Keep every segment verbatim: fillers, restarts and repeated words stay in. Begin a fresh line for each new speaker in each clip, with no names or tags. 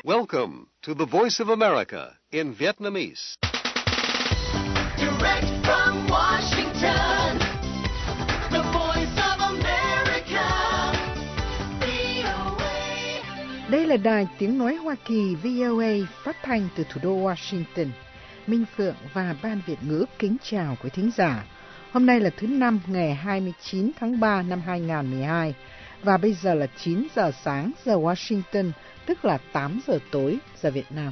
Welcome to the Voice of America in Vietnamese.
Direct from Washington, the Voice of America, vê o a.
Đây là đài tiếng nói Hoa Kỳ vê o a phát thanh từ thủ đô Washington. Minh Phượng và Ban Việt ngữ kính chào quý thính giả. Hôm nay là thứ Năm ngày hai mươi chín tháng ba năm hai nghìn không trăm mười hai và bây giờ là chín giờ sáng giờ Washington, tức là tám giờ tối giờ Việt Nam.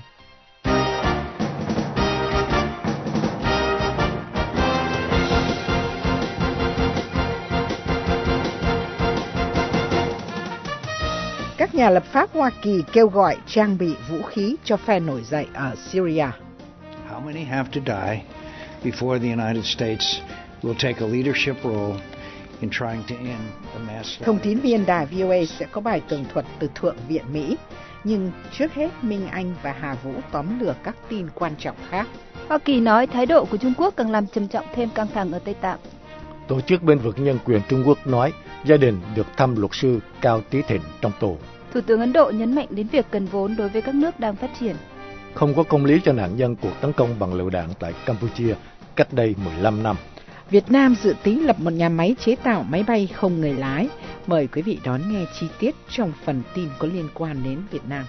Các nhà lập pháp Hoa Kỳ kêu gọi trang bị vũ khí cho phe nổi dậy ở Syria.
How many have to die before the United States will take a leadership role in trying to end the mass?
Thông tín viên đài vê o a sẽ có bài tường thuật từ Thượng viện Mỹ, nhưng trước hết Minh Anh và Hà Vũ tóm lược các tin quan trọng khác.
Hoa Kỳ nói thái độ của Trung Quốc càng làm trầm trọng thêm căng thẳng ở Tây Tạng.
Tổ chức bên vực nhân quyền Trung Quốc nói gia đình được thăm luật sư Cao Tí Thịnh trong tù.
Thủ tướng Ấn Độ nhấn mạnh đến việc cần vốn đối với các nước đang phát triển.
Không có công lý cho nạn nhân cuộc tấn công bằng lựu đạn tại Campuchia cách đây mười lăm năm.
Việt Nam dự tính lập một nhà máy chế tạo máy bay không người lái. Mời quý vị đón nghe chi tiết trong phần tin có liên quan đến Việt Nam.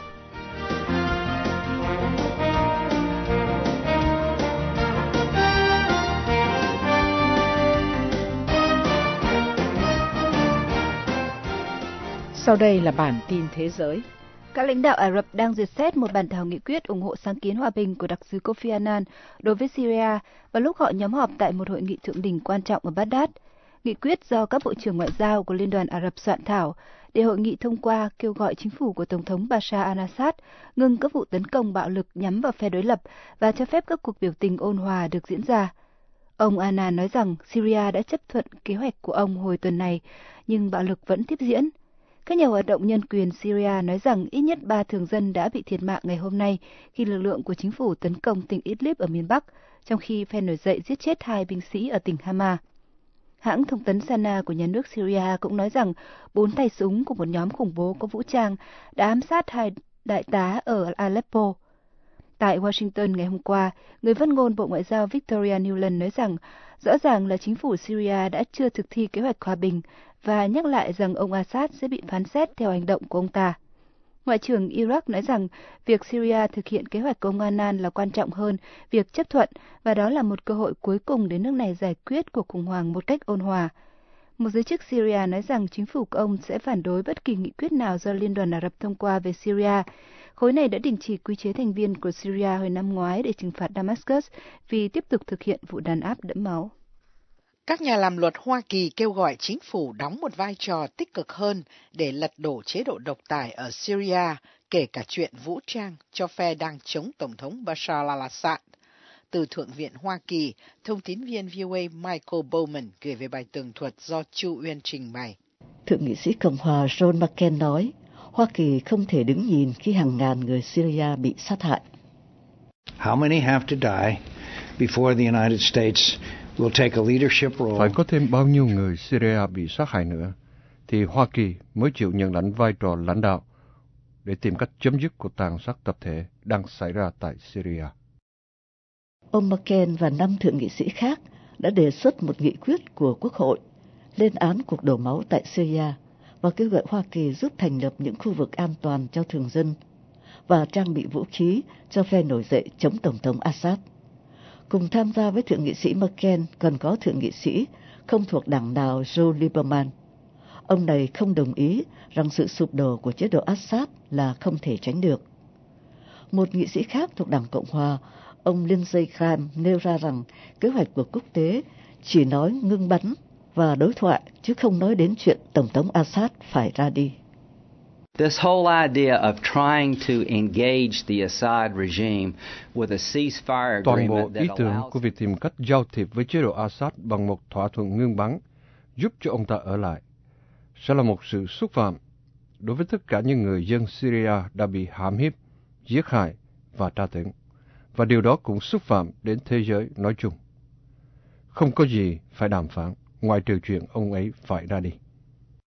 Sau đây là bản tin thế giới.
Các lãnh đạo Ả Rập đang duyệt xét một bản thảo nghị quyết ủng hộ sáng kiến hòa bình của đặc sứ Kofi Annan đối với Syria vào lúc họ nhóm họp tại một hội nghị thượng đỉnh quan trọng ở Baghdad. Nghị quyết do các bộ trưởng ngoại giao của Liên đoàn Ả Rập soạn thảo để hội nghị thông qua kêu gọi chính phủ của Tổng thống Bashar al-Assad ngừng các vụ tấn công bạo lực nhắm vào phe đối lập và cho phép các cuộc biểu tình ôn hòa được diễn ra. Ông Annan nói rằng Syria đã chấp thuận kế hoạch của ông hồi tuần này, nhưng bạo lực vẫn tiếp diễn. Các nhà hoạt động nhân quyền Syria nói rằng ít nhất ba thường dân đã bị thiệt mạng ngày hôm nay khi lực lượng của chính phủ tấn công tỉnh Idlib ở miền Bắc, trong khi phe nổi dậy giết chết hai binh sĩ ở tỉnh Hama. Hãng thông tấn Sana của nhà nước Syria cũng nói rằng bốn tay súng của một nhóm khủng bố có vũ trang đã ám sát hai đại tá ở Aleppo. Tại Washington ngày hôm qua, người phát ngôn Bộ Ngoại giao Victoria Nuland nói rằng rõ ràng là chính phủ Syria đã chưa thực thi kế hoạch hòa bình và nhắc lại rằng ông Assad sẽ bị phán xét theo hành động của ông ta. Ngoại trưởng Iraq nói rằng việc Syria thực hiện kế hoạch của ông Annan là quan trọng hơn việc chấp thuận và đó là một cơ hội cuối cùng để nước này giải quyết cuộc khủng hoảng một cách ôn hòa. Một giới chức Syria nói rằng chính phủ của ông sẽ phản đối bất kỳ nghị quyết nào do Liên đoàn Ả Rập thông qua về Syria. Khối này đã đình chỉ quy chế thành viên của Syria hồi năm ngoái để trừng phạt Damascus vì tiếp tục thực hiện vụ đàn áp đẫm máu.
Các nhà làm luật Hoa Kỳ kêu gọi chính phủ đóng một vai trò tích cực hơn để lật đổ chế độ độc tài ở Syria, kể cả chuyện vũ trang cho phe đang chống Tổng thống Bashar al-Assad. Từ Thượng viện Hoa Kỳ, thông tín viên vê o a Michael Bowman gửi về bài tường thuật do Chu Uyên trình bày.
Thượng nghị sĩ Cộng hòa John McCain nói, Hoa Kỳ không thể đứng nhìn khi hàng ngàn người Syria bị sát hại.
How many have to die before the United States will take a leadership role?
Phải có thêm bao nhiêu người Syria bị sát hại nữa thì Hoa Kỳ mới chịu nhận lãnh vai trò lãnh đạo để tìm cách chấm dứt cuộc tàn sát tập thể đang xảy ra tại Syria.
Ông McCain và năm thượng nghị sĩ khác đã đề xuất một nghị quyết của Quốc hội lên án cuộc đổ máu tại Syria và kêu gọi Hoa Kỳ giúp thành lập những khu vực an toàn cho thường dân và trang bị vũ khí cho phe nổi dậy chống Tổng thống Assad. Cùng tham gia với thượng nghị sĩ McCain còn có thượng nghị sĩ không thuộc đảng nào Joe Lieberman. Ông này không đồng ý rằng sự sụp đổ của chế độ Assad là không thể tránh được. Một nghị sĩ khác thuộc đảng Cộng hòa, ông Lindsey Graham nêu ra rằng kế hoạch của quốc tế chỉ nói ngưng bắn và đối thoại chứ không nói đến chuyện Tổng thống Assad phải ra đi.
This whole idea of trying to engage the Assad regime with a ceasefire
Toàn bộ
agreement
ý
that
tưởng
allows
của việc tìm cách giao thiệp với chế độ Assad bằng một thỏa thuận ngưng bắn giúp cho ông ta ở lại sẽ là một sự xúc phạm đối với tất cả những người dân Syria đã bị hãm hiếp, giết hại và tra tấn, và điều đó cũng xúc phạm đến thế giới nói chung. Không có gì phải đàm phán ngoài trừ chuyện ông ấy phải ra đi.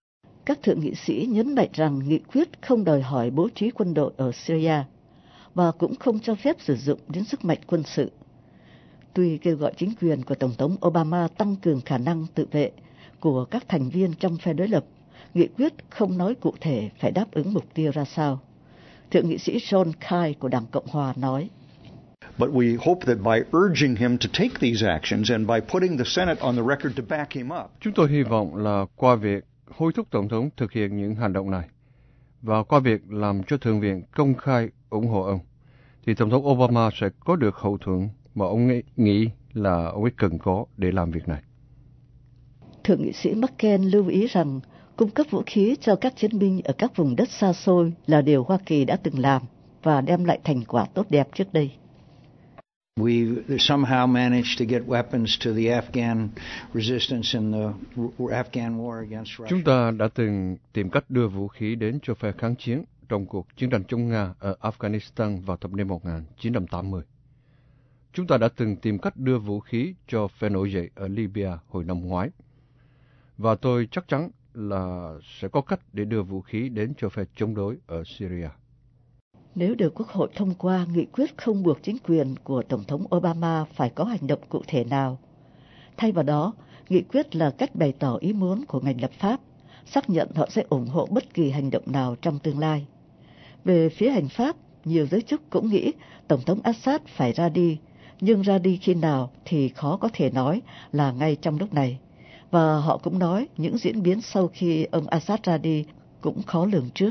các thượng nghị sĩ nhấn mạnh rằng nghị quyết không đòi hỏi bố trí quân đội ở Syria và cũng không cho phép sử dụng đến sức mạnh quân sự. Tuy kêu gọi chính quyền của Tổng thống Obama tăng cường khả năng tự vệ của các thành viên trong phe đối lập, nghị quyết không nói cụ thể phải đáp ứng mục tiêu ra sao. Thượng nghị sĩ John Kyle của Đảng Cộng Hòa nói:
But we hope that by urging him to take these actions and by putting the Senate on the record to back him up.
Chúng tôi hy vọng là qua việc hối thúc Tổng thống thực hiện những hành động này và qua việc làm cho Thượng viện công khai ủng hộ ông, thì Tổng thống Obama sẽ có được hậu thuẫn mà ông ấy nghĩ là ông ấy cần có để làm việc này.
Thượng nghị sĩ McCain lưu ý rằng cung cấp vũ khí cho các chiến binh ở các vùng đất xa xôi là điều Hoa Kỳ đã từng làm và đem lại thành quả tốt đẹp trước đây.
We somehow managed to get weapons to the Afghan resistance in the Afghan war against Russia.
Chúng ta đã từng tìm cách đưa vũ khí đến cho phe kháng chiến trong cuộc chiến tranh chống Nga ở Afghanistan vào thập niên một nghìn chín trăm tám mươi. Chúng ta đã từng tìm cách đưa vũ khí cho phe nổi dậy ở Libya hồi năm ngoái. Và tôi chắc chắn là sẽ có cách để đưa vũ khí đến cho phe chống đối ở Syria.
Nếu được Quốc hội thông qua, nghị quyết không buộc chính quyền của Tổng thống Obama phải có hành động cụ thể nào. Thay vào đó, nghị quyết là cách bày tỏ ý muốn của ngành lập pháp, xác nhận họ sẽ ủng hộ bất kỳ hành động nào trong tương lai. Về phía hành pháp, nhiều giới chức cũng nghĩ Tổng thống Assad phải ra đi, nhưng ra đi khi nào thì khó có thể nói là ngay trong lúc này. Và họ cũng nói những diễn biến sau khi ông Assad ra đi cũng khó lường trước.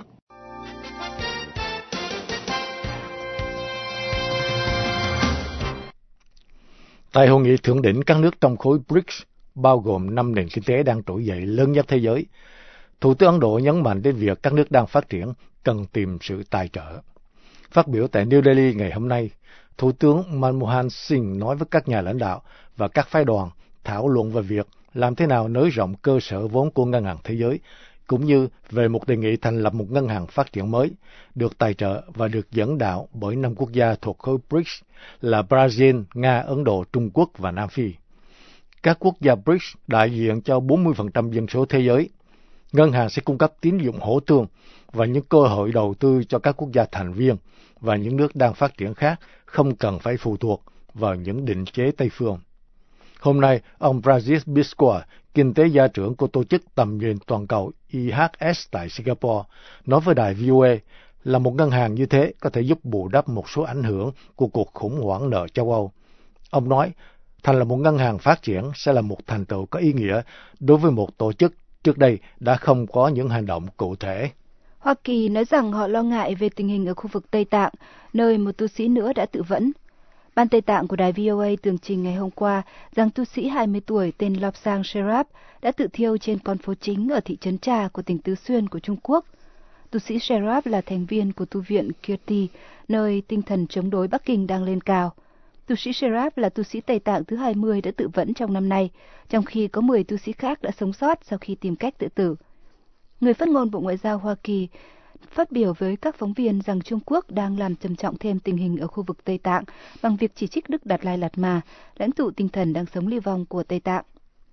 Tại hội nghị thượng đỉnh các nước trong khối bê rê i xê, bao gồm năm nền kinh tế đang trỗi dậy lớn nhất thế giới, Thủ tướng Ấn Độ nhấn mạnh đến việc các nước đang phát triển cần tìm sự tài trợ. Phát biểu tại New Delhi ngày hôm nay, Thủ tướng Manmohan Singh nói với các nhà lãnh đạo và các phái đoàn thảo luận về việc làm thế nào nới rộng cơ sở vốn của Ngân hàng Thế giới, cũng như về một đề nghị thành lập một ngân hàng phát triển mới, được tài trợ và được dẫn đạo bởi năm quốc gia thuộc khối bê rê i xê là Brazil, Nga, Ấn Độ, Trung Quốc và Nam Phi. Các quốc gia bê rê i xê đại diện cho bốn mươi phần trăm dân số thế giới. Ngân hàng sẽ cung cấp tín dụng hỗ tương và những cơ hội đầu tư cho các quốc gia thành viên và những nước đang phát triển khác không cần phải phụ thuộc vào những định chế Tây phương. Hôm nay, ông Francis Biscoe, kinh tế gia trưởng của tổ chức tầm nhìn toàn cầu I H S tại Singapore, nói với đài vê o a là một ngân hàng như thế có thể giúp bù đắp một số ảnh hưởng của cuộc khủng hoảng nợ châu Âu. Ông nói, thành là một ngân hàng phát triển sẽ là một thành tựu có ý nghĩa đối với một tổ chức trước đây đã không có những hành động cụ thể.
Hoa Kỳ nói rằng họ lo ngại về tình hình ở khu vực Tây Tạng, nơi một tu sĩ nữa đã tự vẫn. Ban Tây Tạng của đài vê o a tường trình ngày hôm qua rằng tu sĩ hai mươi tuổi tên Lobsang Sherab đã tự thiêu trên con phố chính ở thị trấn Trà của tỉnh Tứ Xuyên của Trung Quốc. Tu sĩ Sherab là thành viên của tu viện Kirti, nơi tinh thần chống đối Bắc Kinh đang lên cao. Tu sĩ Sherab là tu sĩ Tây Tạng thứ hai mươi đã tự vẫn trong năm nay, trong khi có mười tu sĩ khác đã sống sót sau khi tìm cách tự tử. Người phát ngôn Bộ Ngoại giao Hoa Kỳ phát biểu với các phóng viên rằng Trung Quốc đang làm trầm trọng thêm tình hình ở khu vực Tây Tạng bằng việc chỉ trích Đức Đạt Lai Lạt Ma, lãnh tụ tinh thần đang sống lưu vong của Tây Tạng.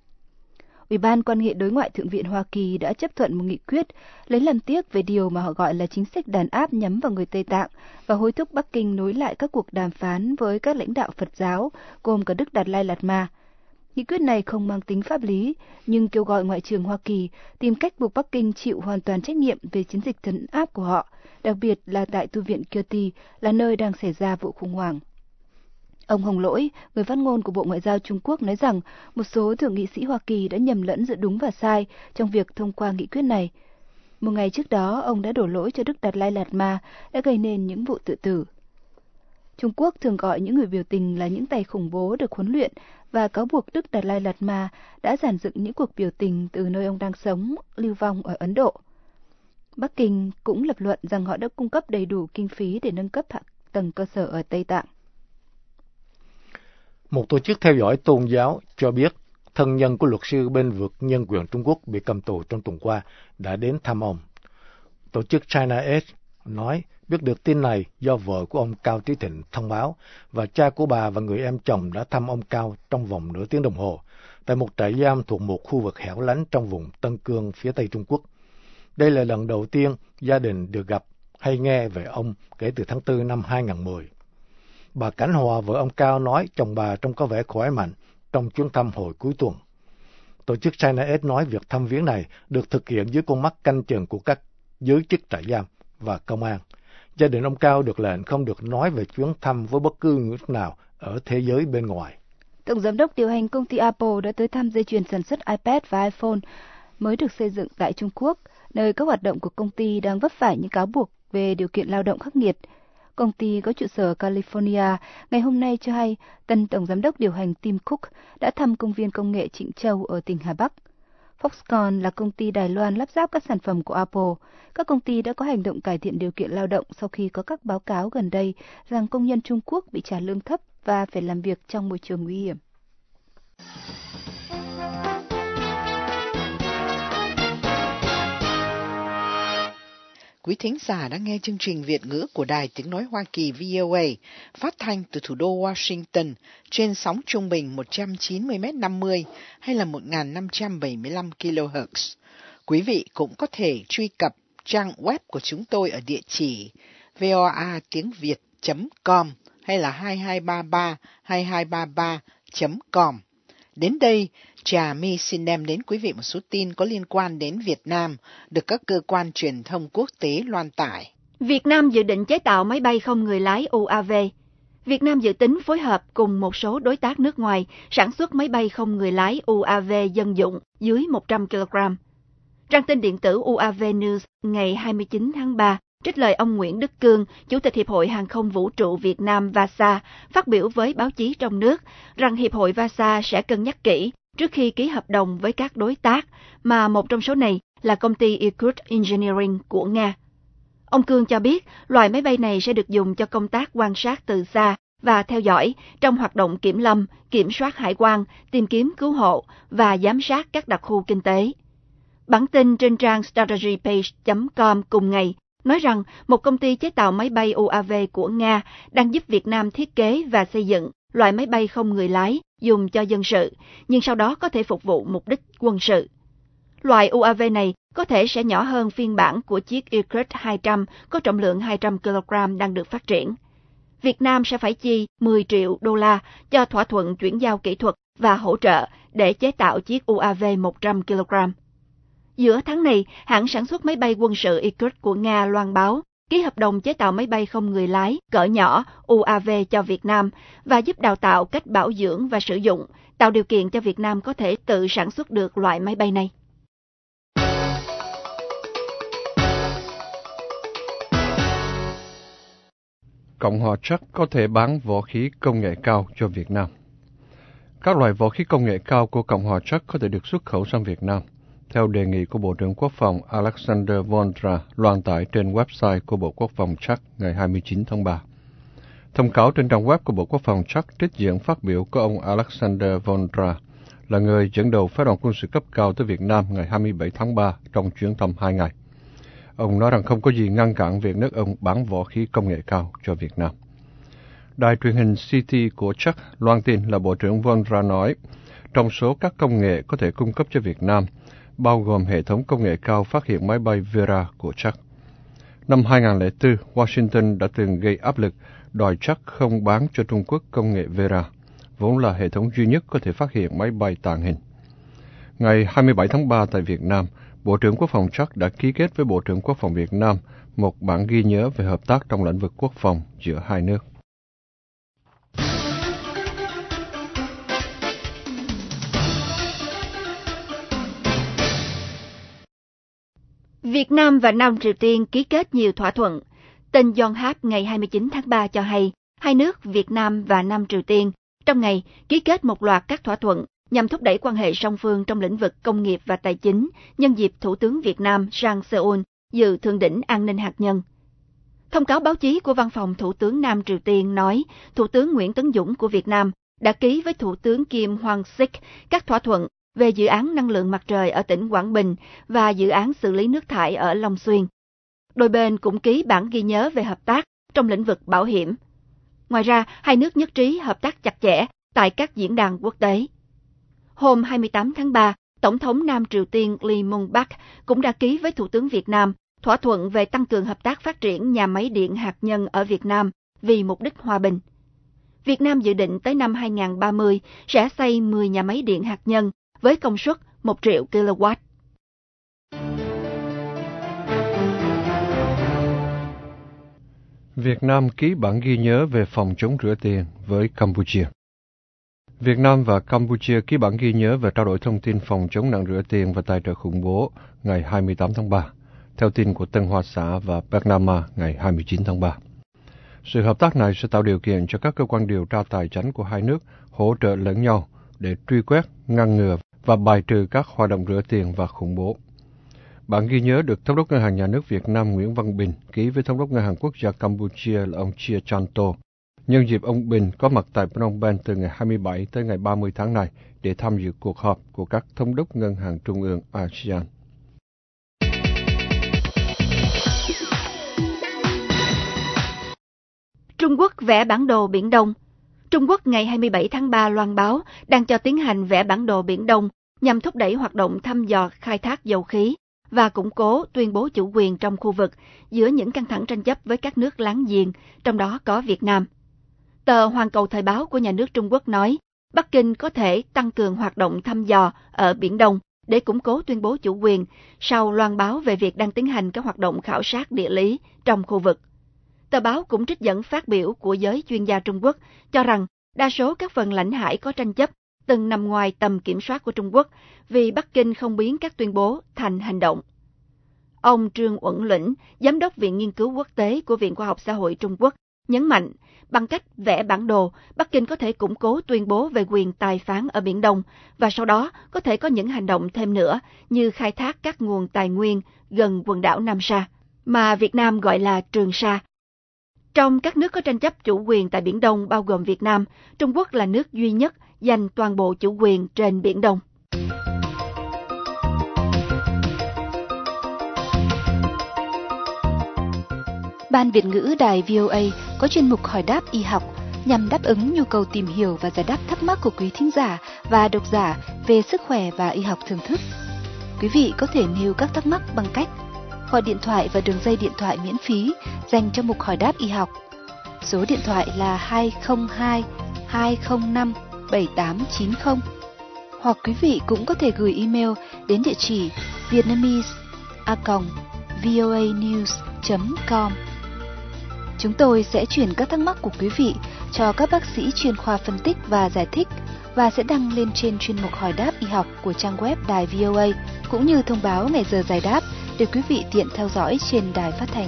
Ủy ban quan hệ đối ngoại Thượng viện Hoa Kỳ đã chấp thuận một nghị quyết lấy làm tiếc về điều mà họ gọi là chính sách đàn áp nhắm vào người Tây Tạng và hối thúc Bắc Kinh nối lại các cuộc đàm phán với các lãnh đạo Phật giáo, gồm cả Đức Đạt Lai Lạt Ma. Nghị quyết này không mang tính pháp lý, nhưng kêu gọi Ngoại trưởng Hoa Kỳ tìm cách buộc Bắc Kinh chịu hoàn toàn trách nhiệm về chiến dịch trấn áp của họ, đặc biệt là tại tu viện Kirti, là nơi đang xảy ra vụ khủng hoảng. Ông Hồng Lỗi, người phát ngôn của Bộ Ngoại giao Trung Quốc, nói rằng một số thượng nghị sĩ Hoa Kỳ đã nhầm lẫn giữa đúng và sai trong việc thông qua nghị quyết này. Một ngày trước đó, ông đã đổ lỗi cho Đức Đạt Lai Lạt Ma đã gây nên những vụ tự tử. Trung Quốc thường gọi những người biểu tình là những tay khủng bố được huấn luyện và cáo buộc Đức Đạt Lai Lạt Ma đã dàn dựng những cuộc biểu tình từ nơi ông đang sống, lưu vong ở Ấn Độ. Bắc Kinh cũng lập luận rằng họ đã cung cấp đầy đủ kinh phí để nâng cấp hạ tầng cơ sở ở Tây Tạng.
Một tổ chức theo dõi tôn giáo cho biết thân nhân của luật sư bên vực nhân quyền Trung Quốc bị cầm tù trong tuần qua đã đến thăm ông. Tổ chức China Edge nói biết được tin này do vợ của ông Cao Trí Thịnh thông báo và cha của bà và người em chồng đã thăm ông Cao trong vòng nửa tiếng đồng hồ tại một trại giam thuộc một khu vực hẻo lánh trong vùng Tân Cương phía Tây Trung Quốc. Đây là lần đầu tiên gia đình được gặp hay nghe về ông kể từ tháng tư năm hai nghìn không trăm mười. Bà Cảnh Hòa, vợ ông Cao, nói chồng bà trông có vẻ khỏe mạnh trong chuyến thăm hồi cuối tuần. Tổ chức China Aid nói việc thăm viếng này được thực hiện dưới con mắt canh chừng của các giới chức trại giam và công an. Gia đình ông Cao được lệnh không được nói về chuyến thăm với bất cứ người nào ở thế giới bên ngoài.
Tổng giám đốc điều hành công ty Apple đã tới thăm dây chuyền sản xuất iPad và iPhone mới được xây dựng tại Trung Quốc, nơi các hoạt động của công ty đang vấp phải những cáo buộc về điều kiện lao động khắc nghiệt. Công ty có trụ sở California ngày hôm nay cho hay tân tổng giám đốc điều hành Tim Cook đã thăm công viên công nghệ Trịnh Châu ở tỉnh Hà Bắc. Foxconn là công ty Đài Loan lắp ráp các sản phẩm của Apple. Các công ty đã có hành động cải thiện điều kiện lao động sau khi có các báo cáo gần đây rằng công nhân Trung Quốc bị trả lương thấp và phải làm việc trong môi trường nguy hiểm.
Quý thính giả đang nghe chương trình Việt ngữ của Đài Tiếng Nói Hoa Kỳ V O A, phát thanh từ thủ đô Washington trên sóng trung bình một trăm chín mươi mét năm mươi hay là một nghìn năm trăm bảy mươi lăm ki lô héc. Quý vị cũng có thể truy cập trang web của chúng tôi ở địa chỉ voa tiếng việt chấm com hay là hai hai ba ba hai hai ba ba chấm com. Đến đây, Trà My xin đem đến quý vị một số tin có liên quan đến Việt Nam được các cơ quan truyền thông quốc tế loan tải.
Việt Nam dự định chế tạo máy bay không người lái U A V. Việt Nam dự tính phối hợp cùng một số đối tác nước ngoài sản xuất máy bay không người lái U A V dân dụng dưới một trăm ki lô gam. Trang tin điện tử U A V News ngày hai mươi chín tháng ba trích lời ông Nguyễn Đức Cương, Chủ tịch Hiệp hội Hàng không Vũ trụ Việt Nam vê a ét a, phát biểu với báo chí trong nước rằng Hiệp hội vê a ét a sẽ cân nhắc kỹ trước khi ký hợp đồng với các đối tác, mà một trong số này là công ty Irkut Engineering của Nga. Ông Cương cho biết loại máy bay này sẽ được dùng cho công tác quan sát từ xa và theo dõi trong hoạt động kiểm lâm, kiểm soát hải quan, tìm kiếm cứu hộ và giám sát các đặc khu kinh tế. Bản tin trên trang strategypage chấm com cùng ngày nói rằng một công ty chế tạo máy bay U A V của Nga đang giúp Việt Nam thiết kế và xây dựng loại máy bay không người lái dùng cho dân sự, nhưng sau đó có thể phục vụ mục đích quân sự. Loại U A V này có thể sẽ nhỏ hơn phiên bản của chiếc Irkut hai trăm có trọng lượng hai trăm ki lô gam đang được phát triển. Việt Nam sẽ phải chi mười triệu đô la cho thỏa thuận chuyển giao kỹ thuật và hỗ trợ để chế tạo chiếc U A V một trăm ki lô gam. Giữa tháng này, hãng sản xuất máy bay quân sự Irkut của Nga loan báo ký hợp đồng chế tạo máy bay không người lái cỡ nhỏ U A V cho Việt Nam và giúp đào tạo cách bảo dưỡng và sử dụng, tạo điều kiện cho Việt Nam có thể tự sản xuất được loại máy bay này.
Cộng hòa Czech có thể bán vũ khí công nghệ cao cho Việt Nam. Các loại vũ khí công nghệ cao của Cộng hòa Czech có thể được xuất khẩu sang Việt Nam, theo đề nghị của Bộ trưởng Quốc phòng Alexander Vondra loan tải trên website của Bộ Quốc phòng Czech ngày hai mươi chín tháng ba. Thông cáo trên trang web của Bộ Quốc phòng Czech trích dẫn phát biểu của ông Alexander Vondra, là người dẫn đầu phái đoàn quân sự cấp cao tới Việt Nam ngày hai mươi bảy tháng ba trong chuyến thăm hai ngày. Ông nói rằng không có gì ngăn cản việc nước ông bán vũ khí công nghệ cao cho Việt Nam. Đài truyền hình xê tê của Czech loan tin là Bộ trưởng Vondra nói, trong số các công nghệ có thể cung cấp cho Việt Nam, bao gồm hệ thống công nghệ cao phát hiện máy bay Vera của Czech. Năm hai nghìn không trăm lẻ bốn, Washington đã từng gây áp lực đòi Czech không bán cho Trung Quốc công nghệ Vera, vốn là hệ thống duy nhất có thể phát hiện máy bay tàng hình. Ngày hai mươi bảy tháng ba tại Việt Nam, Bộ trưởng Quốc phòng Czech đã ký kết với Bộ trưởng Quốc phòng Việt Nam một bản ghi nhớ về hợp tác trong lĩnh vực quốc phòng giữa hai nước.
Việt Nam và Nam Triều Tiên ký kết nhiều thỏa thuận. Tin Yonhap ngày hai mươi chín tháng ba cho hay, hai nước Việt Nam và Nam Triều Tiên trong ngày ký kết một loạt các thỏa thuận nhằm thúc đẩy quan hệ song phương trong lĩnh vực công nghiệp và tài chính nhân dịp Thủ tướng Việt Nam sang Seoul dự thượng đỉnh an ninh hạt nhân. Thông cáo báo chí của Văn phòng Thủ tướng Nam Triều Tiên nói, Thủ tướng Nguyễn Tấn Dũng của Việt Nam đã ký với Thủ tướng Kim Hwang-sik các thỏa thuận về dự án năng lượng mặt trời ở tỉnh Quảng Bình và dự án xử lý nước thải ở Long Xuyên. Đôi bên cũng ký bản ghi nhớ về hợp tác trong lĩnh vực bảo hiểm. Ngoài ra, hai nước nhất trí hợp tác chặt chẽ tại các diễn đàn quốc tế. Hôm hai mươi tám tháng ba, Tổng thống Nam Triều Tiên Lee Myung-bak cũng đã ký với Thủ tướng Việt Nam thỏa thuận về tăng cường hợp tác phát triển nhà máy điện hạt nhân ở Việt Nam vì mục đích hòa bình. Việt Nam dự định tới năm hai không ba không sẽ xây mười nhà máy điện hạt nhân với công suất một triệu ki lô oát.
Việt Nam ký bản ghi nhớ về phòng chống rửa tiền với Campuchia. Việt Nam và Campuchia ký bản ghi nhớ về trao đổi thông tin phòng chống nạn rửa tiền và tài trợ khủng bố ngày hai mươi tám tháng ba, theo tin của Tân Hoa Xã và Bernama ngày hai mươi chín tháng ba. Sự hợp tác này sẽ tạo điều kiện cho các cơ quan điều tra tài chánh của hai nước hỗ trợ lẫn nhau để truy quét, ngăn ngừa và bài trừ các hoạt động rửa tiền và khủng bố. Bản ghi nhớ được Thống đốc Ngân hàng Nhà nước Việt Nam Nguyễn Văn Bình ký với Thống đốc Ngân hàng Quốc gia Campuchia là ông Chia Chanto, nhân dịp ông Bình có mặt tại Phnom Penh từ ngày hai mươi bảy tới ngày ba mươi tháng này để tham dự cuộc họp của các Thống đốc Ngân hàng Trung ương a sê an.
Trung Quốc vẽ bản đồ Biển Đông. Trung Quốc ngày hai mươi bảy tháng ba loan báo đang cho tiến hành vẽ bản đồ Biển Đông nhằm thúc đẩy hoạt động thăm dò khai thác dầu khí và củng cố tuyên bố chủ quyền trong khu vực giữa những căng thẳng tranh chấp với các nước láng giềng, trong đó có Việt Nam. Tờ Hoàn Cầu Thời báo của nhà nước Trung Quốc nói, Bắc Kinh có thể tăng cường hoạt động thăm dò ở Biển Đông để củng cố tuyên bố chủ quyền sau loan báo về việc đang tiến hành các hoạt động khảo sát địa lý trong khu vực. Tờ báo cũng trích dẫn phát biểu của giới chuyên gia Trung Quốc cho rằng đa số các phần lãnh hải có tranh chấp từng nằm ngoài tầm kiểm soát của Trung Quốc vì Bắc Kinh không biến các tuyên bố thành hành động. Ông Trương Uẩn Lĩnh, Giám đốc Viện Nghiên cứu Quốc tế của Viện Khoa học Xã hội Trung Quốc, nhấn mạnh bằng cách vẽ bản đồ, Bắc Kinh có thể củng cố tuyên bố về quyền tài phán ở Biển Đông và sau đó có thể có những hành động thêm nữa như khai thác các nguồn tài nguyên gần quần đảo Nam Sa, mà Việt Nam gọi là Trường Sa. Trong các nước có tranh chấp chủ quyền tại Biển Đông bao gồm Việt Nam, Trung Quốc là nước duy nhất giành toàn bộ chủ quyền trên Biển Đông.
Ban Việt ngữ Đài vê o a có chuyên mục hỏi đáp y học nhằm đáp ứng nhu cầu tìm hiểu và giải đáp thắc mắc của quý thính giả và độc giả về sức khỏe và y học thưởng thức. Quý vị có thể nêu các thắc mắc bằng cách gọi điện thoại và đường dây điện thoại miễn phí dành cho mục hỏi đáp y học. Số điện thoại là hai không hai hai không năm bảy tám chín không. Hoặc quý vị cũng có thể gửi email đến địa chỉ vietnamese a còng voa news chấm com. Chúng tôi sẽ chuyển các thắc mắc của quý vị cho các bác sĩ chuyên khoa phân tích và giải thích và sẽ đăng lên trên chuyên mục hỏi đáp y học của trang web Đài vê o a, cũng như thông báo ngày giờ giải đáp để quý vị tiện theo dõi trên đài phát thanh.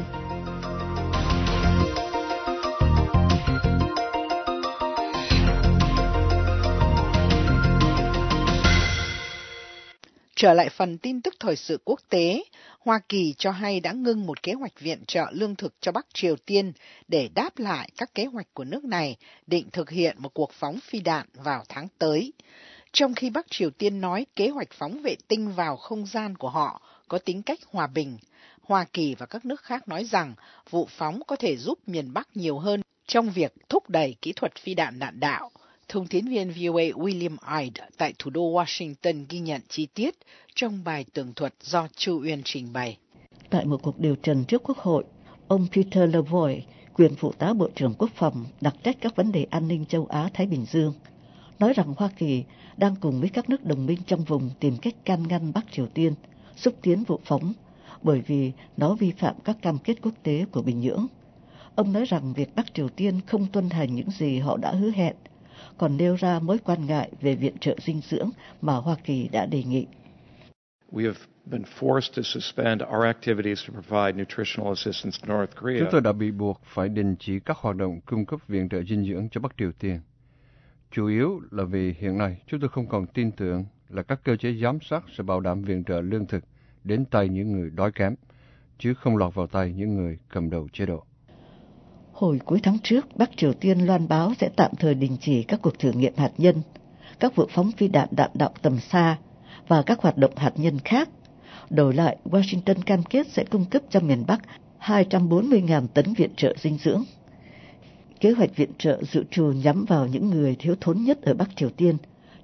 Trở lại phần tin tức thời sự quốc tế, Hoa Kỳ cho hay đã ngưng một kế hoạch viện trợ lương thực cho Bắc Triều Tiên để đáp lại các kế hoạch của nước này định thực hiện một cuộc phóng phi đạn vào tháng tới. Trong khi Bắc Triều Tiên nói kế hoạch phóng vệ tinh vào không gian của họ có tính cách hòa bình, Hoa Kỳ và các nước khác nói rằng vụ phóng có thể giúp miền Bắc nhiều hơn trong việc thúc đẩy kỹ thuật phi đạn đạn đạo. Thông tín viên vê o a William Ide tại thủ đô Washington ghi nhận chi tiết trong bài tường thuật do Chu Uyên trình bày.
Tại một cuộc điều trần trước Quốc hội, ông Peter Lavoie, quyền phụ tá Bộ trưởng Quốc phòng đặc trách các vấn đề an ninh châu Á-Thái Bình Dương, nói rằng Hoa Kỳ đang cùng với các nước đồng minh trong vùng tìm cách can ngăn Bắc Triều Tiên xúc tiến vụ phóng bởi vì nó vi phạm các cam kết quốc tế của Bình Nhưỡng. Ông nói rằng việc Bắc Triều Tiên không tuân hành những gì họ đã hứa hẹn, còn nêu ra mối quan ngại về viện trợ dinh dưỡng mà Hoa Kỳ đã đề nghị.
We have been forced to suspend our activities to provide nutritional assistance to North Korea.
Chúng tôi đã bị buộc phải đình chỉ các hoạt động cung cấp viện trợ dinh dưỡng cho Bắc Triều Tiên. Chủ yếu là vì hiện nay chúng tôi không còn tin tưởng là các cơ chế giám sát sẽ bảo đảm viện trợ lương thực đến tay những người đói kém, chứ không lọt vào tay những người cầm đầu chế độ.
Hồi cuối tháng trước, Bắc Triều Tiên loan báo sẽ tạm thời đình chỉ các cuộc thử nghiệm hạt nhân, các vụ phóng phi đạn đạn đạo tầm xa và các hoạt động hạt nhân khác. Đổi lại, Washington cam kết sẽ cung cấp cho miền Bắc hai trăm bốn mươi nghìn tấn viện trợ dinh dưỡng. Kế hoạch viện trợ dự trù nhắm vào những người thiếu thốn nhất ở Bắc Triều Tiên,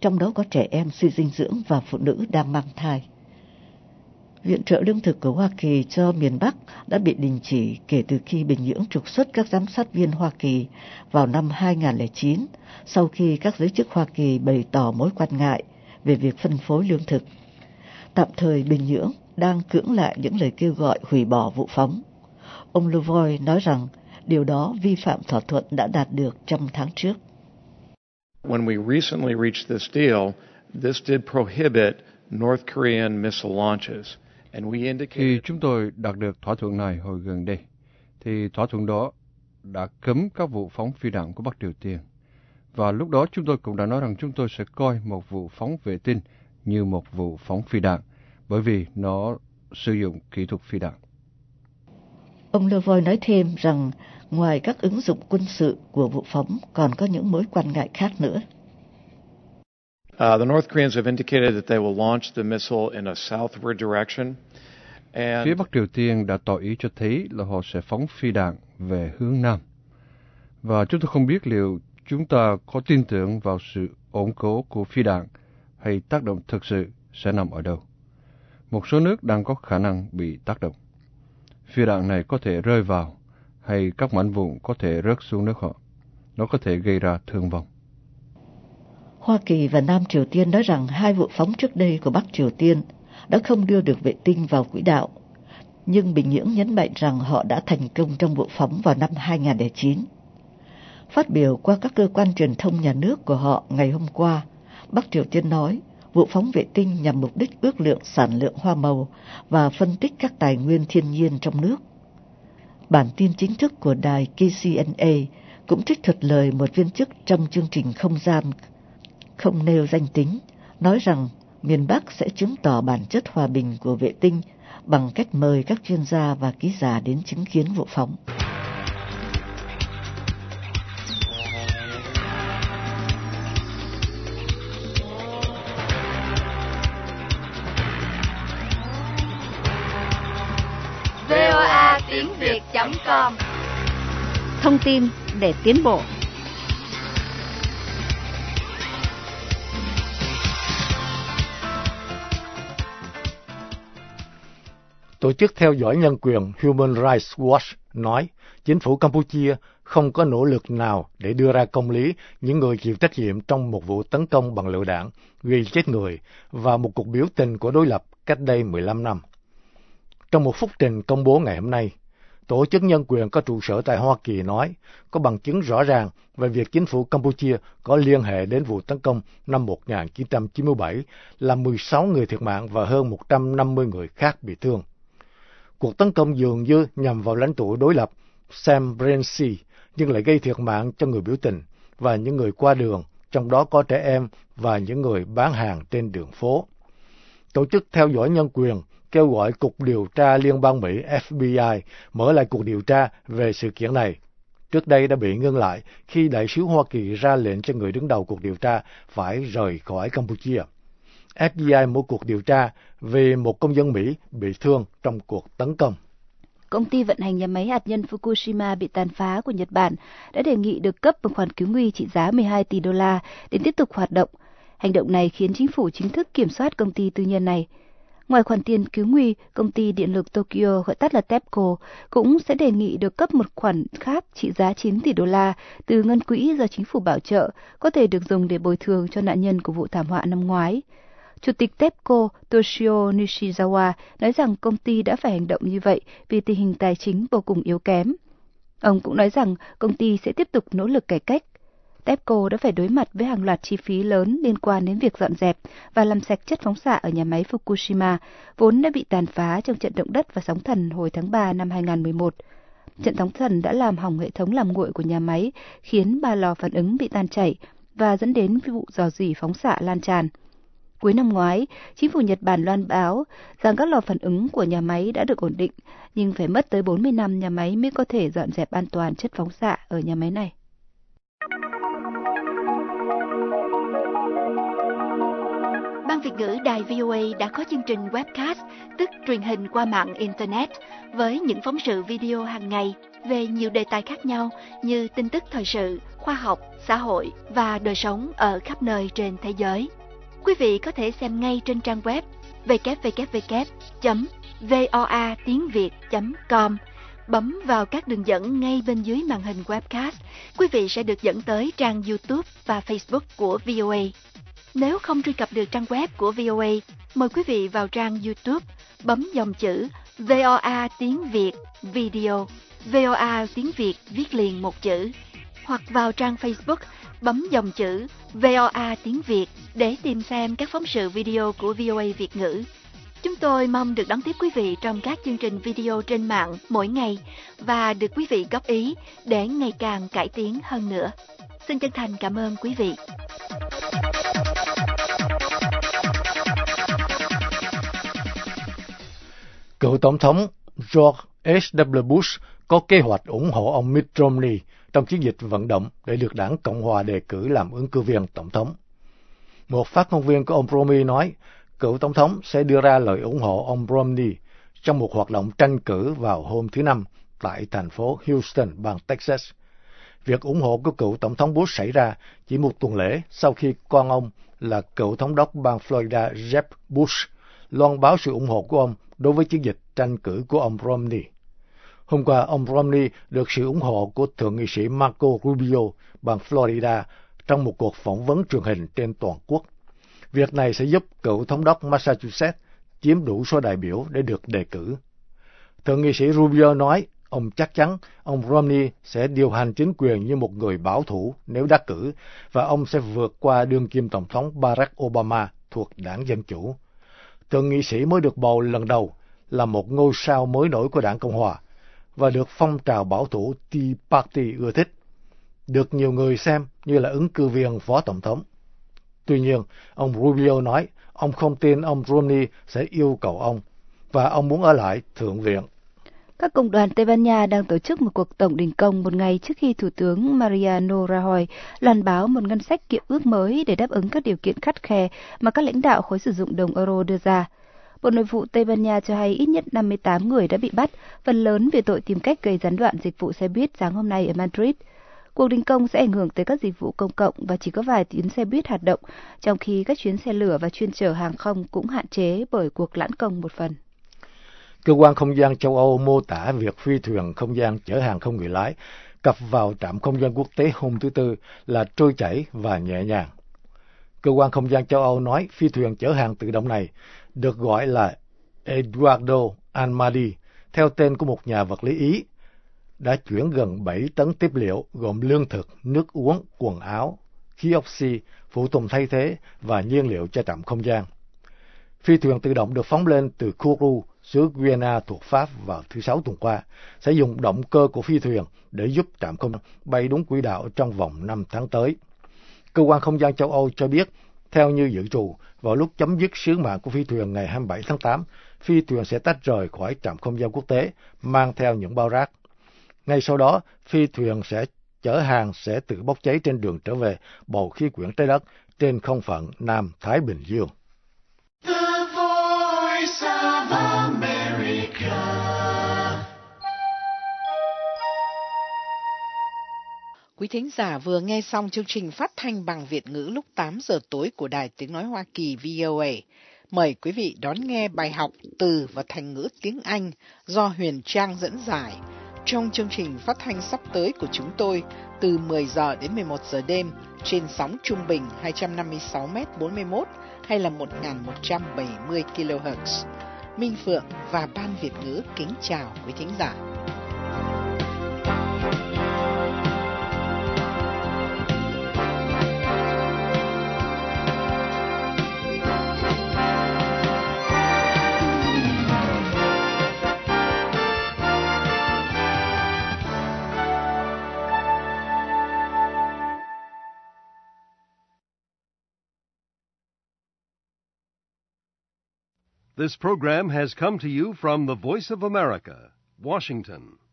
trong đó có trẻ em suy dinh dưỡng và phụ nữ đang mang thai. Viện trợ lương thực của Hoa Kỳ cho miền Bắc đã bị đình chỉ kể từ khi Bình Nhưỡng trục xuất các giám sát viên Hoa Kỳ vào năm hai nghìn không trăm lẻ chín, sau khi các giới chức Hoa Kỳ bày tỏ mối quan ngại về việc phân phối lương thực. Tạm thời Bình Nhưỡng đang cưỡng lại những lời kêu gọi hủy bỏ vụ phóng. Ông Levoy nói rằng điều đó vi phạm thỏa thuận đã đạt được trong tháng trước.
When we recently reached this deal, this did prohibit North Korean missile launches.
Khi chúng tôi đạt được thỏa thuận này hồi gần đây, thì thỏa thuận đó đã cấm các vụ phóng phi đạn của Bắc Triều Tiên. Và lúc đó chúng tôi cũng đã nói rằng chúng tôi sẽ coi một vụ phóng vệ tinh như một vụ phóng phi đạn, bởi vì nó sử dụng kỹ thuật phi đạn.
Ông Levoy nói thêm rằng ngoài các ứng dụng quân sự của vụ phóng còn có những mối quan ngại khác nữa.
Uh, the North Koreans have indicated that they will launch the missile in a southward direction. And
Phía Bắc Triều Tiên đã tỏ ý cho thấy là họ sẽ phóng phi đạn về hướng Nam. Và chúng tôi không biết liệu chúng ta có tin tưởng vào sự ổn cố của phi đạn hay tác động thực sự sẽ nằm ở đâu. Một số nước đang có khả năng bị tác động. Phi đạn này có thể rơi vào hay các mảnh vụn có thể rớt xuống nước họ. Nó có thể gây ra thương vong.
Hoa Kỳ và Nam Triều Tiên nói rằng hai vụ phóng trước đây của Bắc Triều Tiên đã không đưa được vệ tinh vào quỹ đạo, nhưng Bình Nhưỡng nhấn mạnh rằng họ đã thành công trong vụ phóng vào năm hai nghìn không trăm lẻ chín. Phát biểu qua các cơ quan truyền thông nhà nước của họ ngày hôm qua, Bắc Triều Tiên nói vụ phóng vệ tinh nhằm mục đích ước lượng sản lượng hoa màu và phân tích các tài nguyên thiên nhiên trong nước. Bản tin chính thức của đài K C N A cũng trích thuật lời một viên chức trong chương trình không gian không nêu danh tính, nói rằng miền Bắc sẽ chứng tỏ bản chất hòa bình của vệ tinh bằng cách mời các chuyên gia và ký giả đến chứng kiến vụ phóng.
vê o a tiếng việt chấm com.
Thông tin để tiến bộ.
Tổ chức theo dõi nhân quyền Human Rights Watch nói chính phủ Campuchia không có nỗ lực nào để đưa ra công lý những người chịu trách nhiệm trong một vụ tấn công bằng lựu đạn gây chết người và một cuộc biểu tình của đối lập cách đây mười lăm năm. Trong một phúc trình công bố ngày hôm nay, Tổ chức nhân quyền có trụ sở tại Hoa Kỳ nói có bằng chứng rõ ràng về việc chính phủ Campuchia có liên hệ đến vụ tấn công năm một nghìn chín trăm chín mươi bảy, làm mười sáu người thiệt mạng và hơn một trăm năm mươi người khác bị thương. Cuộc tấn công dường như nhằm vào lãnh tụ đối lập Sam Rainsy, nhưng lại gây thiệt mạng cho người biểu tình và những người qua đường, trong đó có trẻ em và những người bán hàng trên đường phố. Tổ chức theo dõi nhân quyền kêu gọi Cục Điều tra Liên bang Mỹ F B I mở lại cuộc điều tra về sự kiện này. Trước đây đã bị ngưng lại khi đại sứ Hoa Kỳ ra lệnh cho người đứng đầu cuộc điều tra phải rời khỏi Campuchia. F B I mở cuộc điều tra về một công dân Mỹ bị thương trong cuộc tấn công.
Công ty vận hành nhà máy hạt nhân Fukushima bị tàn phá của Nhật Bản đã đề nghị được cấp một khoản cứu nguy trị giá mười hai tỷ đô la để tiếp tục hoạt động. Hành động này khiến chính phủ chính thức kiểm soát công ty tư nhân này. Ngoài khoản tiền cứu nguy, công ty điện lực Tokyo, gọi tắt là TEPCO, cũng sẽ đề nghị được cấp một khoản khác trị giá chín tỷ đô la từ ngân quỹ do chính phủ bảo trợ, có thể được dùng để bồi thường cho nạn nhân của vụ thảm họa năm ngoái. Chủ tịch TEPCO Toshio Nishizawa nói rằng công ty đã phải hành động như vậy vì tình hình tài chính vô cùng yếu kém. Ông cũng nói rằng công ty sẽ tiếp tục nỗ lực cải cách. TEPCO đã phải đối mặt với hàng loạt chi phí lớn liên quan đến việc dọn dẹp và làm sạch chất phóng xạ ở nhà máy Fukushima, vốn đã bị tàn phá trong trận động đất và sóng thần hồi tháng ba năm hai nghìn không trăm mười một. Trận sóng thần đã làm hỏng hệ thống làm nguội của nhà máy, khiến ba lò phản ứng bị tan chảy và dẫn đến vụ rò rỉ phóng xạ lan tràn. Cuối năm ngoái, chính phủ Nhật Bản loan báo rằng các lò phản ứng của nhà máy đã được ổn định, nhưng phải mất tới bốn mươi năm nhà máy mới có thể dọn dẹp an toàn chất phóng xạ ở nhà máy này.
Ban Việt ngữ Đài vê o a đã có chương trình webcast, tức truyền hình qua mạng Internet, với những phóng sự video hàng ngày về nhiều đề tài khác nhau như tin tức thời sự, khoa học, xã hội và đời sống ở khắp nơi trên thế giới. Quý vị có thể xem ngay trên trang web w w w chấm voa tiếng việt chấm com. Bấm vào các đường dẫn ngay bên dưới màn hình webcast, quý vị sẽ được dẫn tới trang YouTube và Facebook của vê o a. Nếu không truy cập được trang web của vê o a, mời quý vị vào trang YouTube, bấm dòng chữ vê o a tiếng Việt Video, vê o a tiếng Việt viết liền một chữ, hoặc vào trang Facebook, bấm dòng chữ vê o a tiếng Việt để tìm xem các phóng sự video của vê o a Việt ngữ. Chúng tôi mong được đón tiếp quý vị trong các chương trình video trên mạng mỗi ngày và được quý vị góp ý để ngày càng cải tiến hơn nữa. Xin chân thành cảm ơn quý vị.
Cựu Tổng thống George hát vê Bush có kế hoạch ủng hộ ông Mitt Romney trong chiến dịch vận động để được đảng Cộng hòa đề cử làm ứng cử viên tổng thống. Một phát ngôn viên của ông Romney nói, cựu Tổng thống sẽ đưa ra lời ủng hộ ông Romney trong một hoạt động tranh cử vào hôm thứ Năm tại thành phố Houston, bang Texas. Việc ủng hộ của cựu Tổng thống Bush xảy ra chỉ một tuần lễ sau khi con ông là cựu thống đốc bang Florida Jeb Bush loan báo sự ủng hộ của ông đối với chiến dịch tranh cử của ông Romney. Hôm qua, ông Romney được sự ủng hộ của Thượng nghị sĩ Marco Rubio, bang Florida, trong một cuộc phỏng vấn truyền hình trên toàn quốc. Việc này sẽ giúp cựu thống đốc Massachusetts chiếm đủ số đại biểu để được đề cử. Thượng nghị sĩ Rubio nói, ông chắc chắn ông Romney sẽ điều hành chính quyền như một người bảo thủ nếu đắc cử, và ông sẽ vượt qua đương kim Tổng thống Barack Obama thuộc đảng Dân Chủ. Thượng nghị sĩ mới được bầu lần đầu là một ngôi sao mới nổi của đảng Cộng hòa và được phong trào bảo thủ Tea Party ưa thích, được nhiều người xem như là ứng cử viên phó tổng thống. Tuy nhiên, ông Rubio nói ông không tin ông Romney sẽ yêu cầu ông, và ông muốn ở lại Thượng viện.
Các cộng đoàn Tây Ban Nha đang tổ chức một cuộc tổng đình công một ngày trước khi Thủ tướng Mariano Rajoy loan báo một ngân sách kiệm ước mới để đáp ứng các điều kiện khắt khe mà các lãnh đạo khối sử dụng đồng euro đưa ra. Bộ Nội vụ Tây Ban Nha cho hay ít nhất năm mươi tám người đã bị bắt, phần lớn vì tội tìm cách gây gián đoạn dịch vụ xe buýt sáng hôm nay ở Madrid. Cuộc đình công sẽ ảnh hưởng tới các dịch vụ công cộng và chỉ có vài tuyến xe buýt hoạt động, trong khi các chuyến xe lửa và chuyên chở hàng không cũng hạn chế bởi cuộc lãn công một phần.
Cơ quan không gian châu Âu mô tả việc phi thuyền không gian chở hàng không người lái cập vào trạm không gian quốc tế hôm thứ Tư là trôi chảy và nhẹ nhàng. Cơ quan không gian châu Âu nói phi thuyền chở hàng tự động này được gọi là Eduardo Almadi, theo tên của một nhà vật lý Ý, đã chuyển gần bảy tấn tiếp liệu gồm lương thực, nước uống, quần áo, khí oxy, phụ tùng thay thế và nhiên liệu cho trạm không gian. Phi thuyền tự động được phóng lên từ Kourou, xứ Guyana thuộc Pháp vào thứ Sáu tuần qua, sẽ dùng động cơ của phi thuyền để giúp trạm không gian bay đúng quỹ đạo trong vòng năm tháng tới. Cơ quan không gian châu Âu cho biết, theo như dự trù, vào lúc chấm dứt sứ mạng của phi thuyền ngày hai mươi bảy tháng tám, phi thuyền sẽ tách rời khỏi trạm không gian quốc tế, mang theo những bao rác. Ngay sau đó, phi thuyền sẽ chở hàng sẽ tự bốc cháy trên đường trở về bầu khí quyển trái đất trên không phận Nam Thái Bình Dương.
The Voice of America.
Quý thính giả vừa nghe xong chương trình phát thanh bằng Việt ngữ lúc tám giờ tối của Đài Tiếng Nói Hoa Kỳ vê o a. Mời quý vị đón nghe bài học từ và thành ngữ tiếng Anh do Huyền Trang dẫn giải trong chương trình phát thanh sắp tới của chúng tôi từ mười giờ đến mười một giờ đêm trên sóng trung bình hai trăm năm mươi sáu mét bốn mươi mốt hay là một nghìn một trăm bảy mươi ki lô héc. Minh Phượng và Ban Việt ngữ kính chào quý thính giả.
This program has come to you from the Voice of America, Washington.